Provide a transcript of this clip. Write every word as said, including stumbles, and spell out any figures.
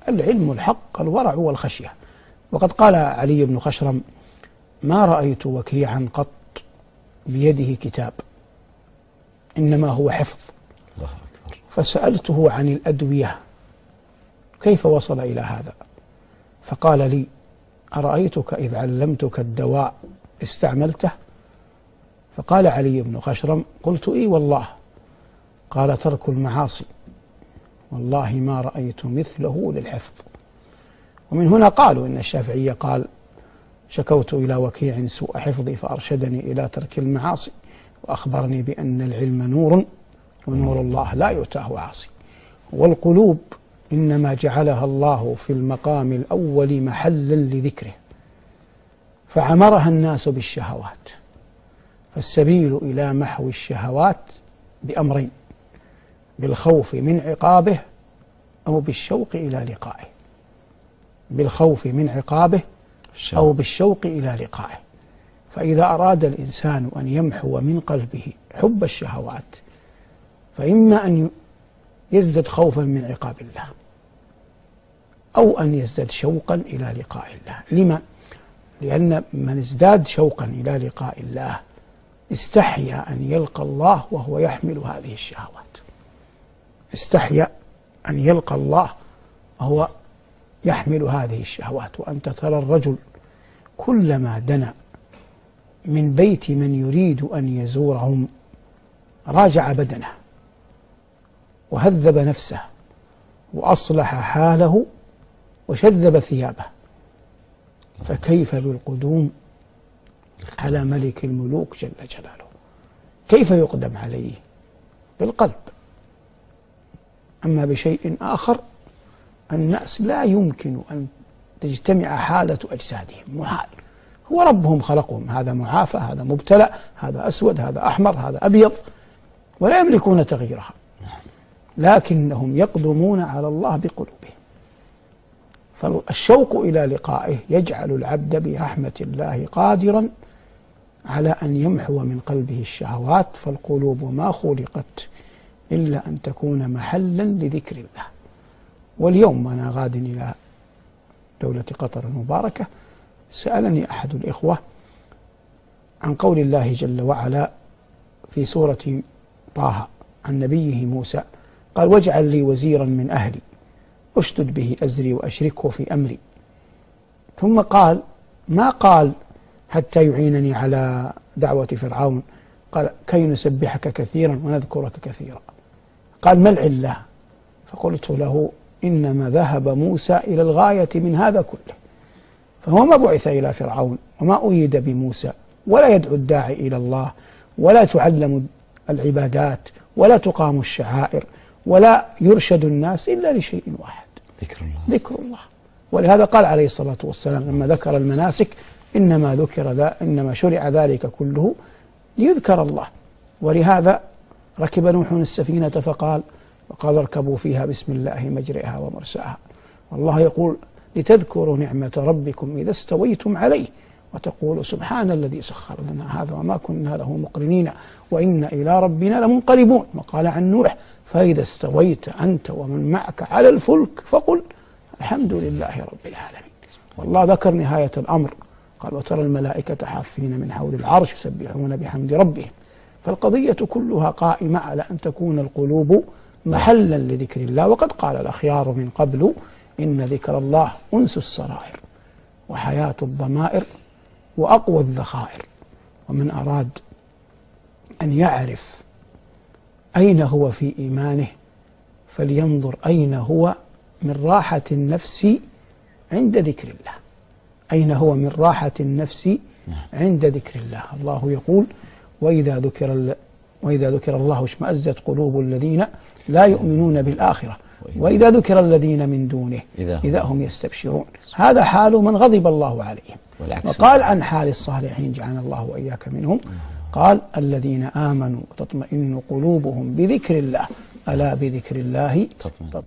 العلم الحق الورع والخشية. وقد قال علي بن خشرم: ما رأيت وكيعا قط بيده كتاب، إنما هو حفظ. الله أكبر. فسألته عن الأدوية كيف وصل إلى هذا؟ فقال لي: أرأيتك إذ علمتك الدواء استعملته؟ فقال علي بن خشرم: قلت: إي والله. قال: ترك المعاصي والله ما رأيت مثله للحفظ. ومن هنا قالوا إن الشافعي قال: شكوت إلى وكيع سوء حفظي فأرشدني إلى ترك المعاصي وأخبرني بأن العلم نور ونور الله لا يؤتاه عاصي. والقلوب إنما جعلها الله في المقام الأول محلا لذكره، فعمرها الناس بالشهوات، فالسبيل إلى محو الشهوات بأمرين: بالخوف من عقابه أو بالشوق إلى لقائه. بالخوف من عقابه أو بالشوق إلى لقائه. فإذا أراد الإنسان أن يمحو من قلبه حب الشهوات فإما أن يزدد خوفا من عقاب الله أو أن يزداد شوقا إلى لقاء الله. لما؟ لأن من ازداد شوقا إلى لقاء الله استحيا أن يلقى الله وهو يحمل هذه الشهوات، استحيا أن يلقى الله وهو يحمل هذه الشهوات. وأنت ترى الرجل كلما دنا من بيت من يريد أن يزورهم راجع بدنه وهذب نفسه وأصلح حاله وشذب ثيابه، فكيف بالقدوم على ملك الملوك جل جلاله؟ كيف يقدم عليه؟ بالقلب. أما بشيء آخر الناس لا يمكن أن تجتمع حالة أجسادهم، محال. هو ربهم خلقهم، هذا معافى، هذا مبتلى، هذا أسود، هذا أحمر، هذا أبيض، ولا يملكون تغييرها، لكنهم يقدمون على الله بقلوبهم. فالشوق إلى لقائه يجعل العبد برحمة الله قادرا على أن يمحو من قلبه الشهوات. فالقلوب ما خلقت إلا أن تكون محلا لذكر الله. واليوم أنا غاد إلى دولة قطر المباركة، سألني أحد الإخوة عن قول الله جل وعلا في سورة طه عن نبيه موسى، قال: واجعل لي وزيرا من أهلي أشدد به أزري وأشركه في أمري. ثم قال: ما قال حتى يعينني على دعوة فرعون، قال: كي نسبحك كثيرا ونذكرك كثيرا. قال: ما العلة؟ فقلت له: إنما ذهب موسى إلى الغاية من هذا كله، فهو ما بعث إلى فرعون وما أيد بموسى، ولا يدعو الداعي إلى الله، ولا تعلم العبادات، ولا تقام الشعائر، ولا يرشد الناس إلا لشيء واحد: ذكر الله. ذكر الله. ولهذا قال عليه الصلاة والسلام لما ذكر المناسك: إنما ذكر ذا إنما شرع ذلك كله ليذكر الله. ولهذا ركب نوح السفينة فقال: وقال اركبوا فيها بسم الله مجرئها ومرساها. والله يقول: لتذكروا نعمة ربكم إذا استويتم عليه وتقولوا سبحان الذي سخر لنا هذا وما كنا له مقرنين وإنا إلى ربنا لمنقلبون. وقال عن نوح: فإذا استويت أنت ومن معك على الفلك فقل الحمد لله رب العالمين. والله ذكر نهاية الأمر، قال: وترى الملائكة حافين من حول العرش يسبحون بحمد ربهم. فالقضية كلها قائمة على أن تكون القلوب محلا لذكر الله. وقد قال الأخيار من قبل: إن ذكر الله أنس السرائر وحياة الضمائر وأقوى الذخائر. ومن أراد أن يعرف أين هو في إيمانه فلينظر أين هو من راحة النفس عند ذكر الله. أين هو من راحة النفس عند ذكر الله. الله يقول: وإذا ذكر وإذا ذكر الله اشمأزت قلوب الذين لا يؤمنون بالآخرة وإذا ذكر الذين من دونه إذا هم يستبشرون. هذا حال من غضب الله عليهم. وقال عن حال الصالحين جعلنا الله وإياك منهم، قال: الذين آمنوا تطمئن قلوبهم بذكر الله ألا بذكر الله تطمئن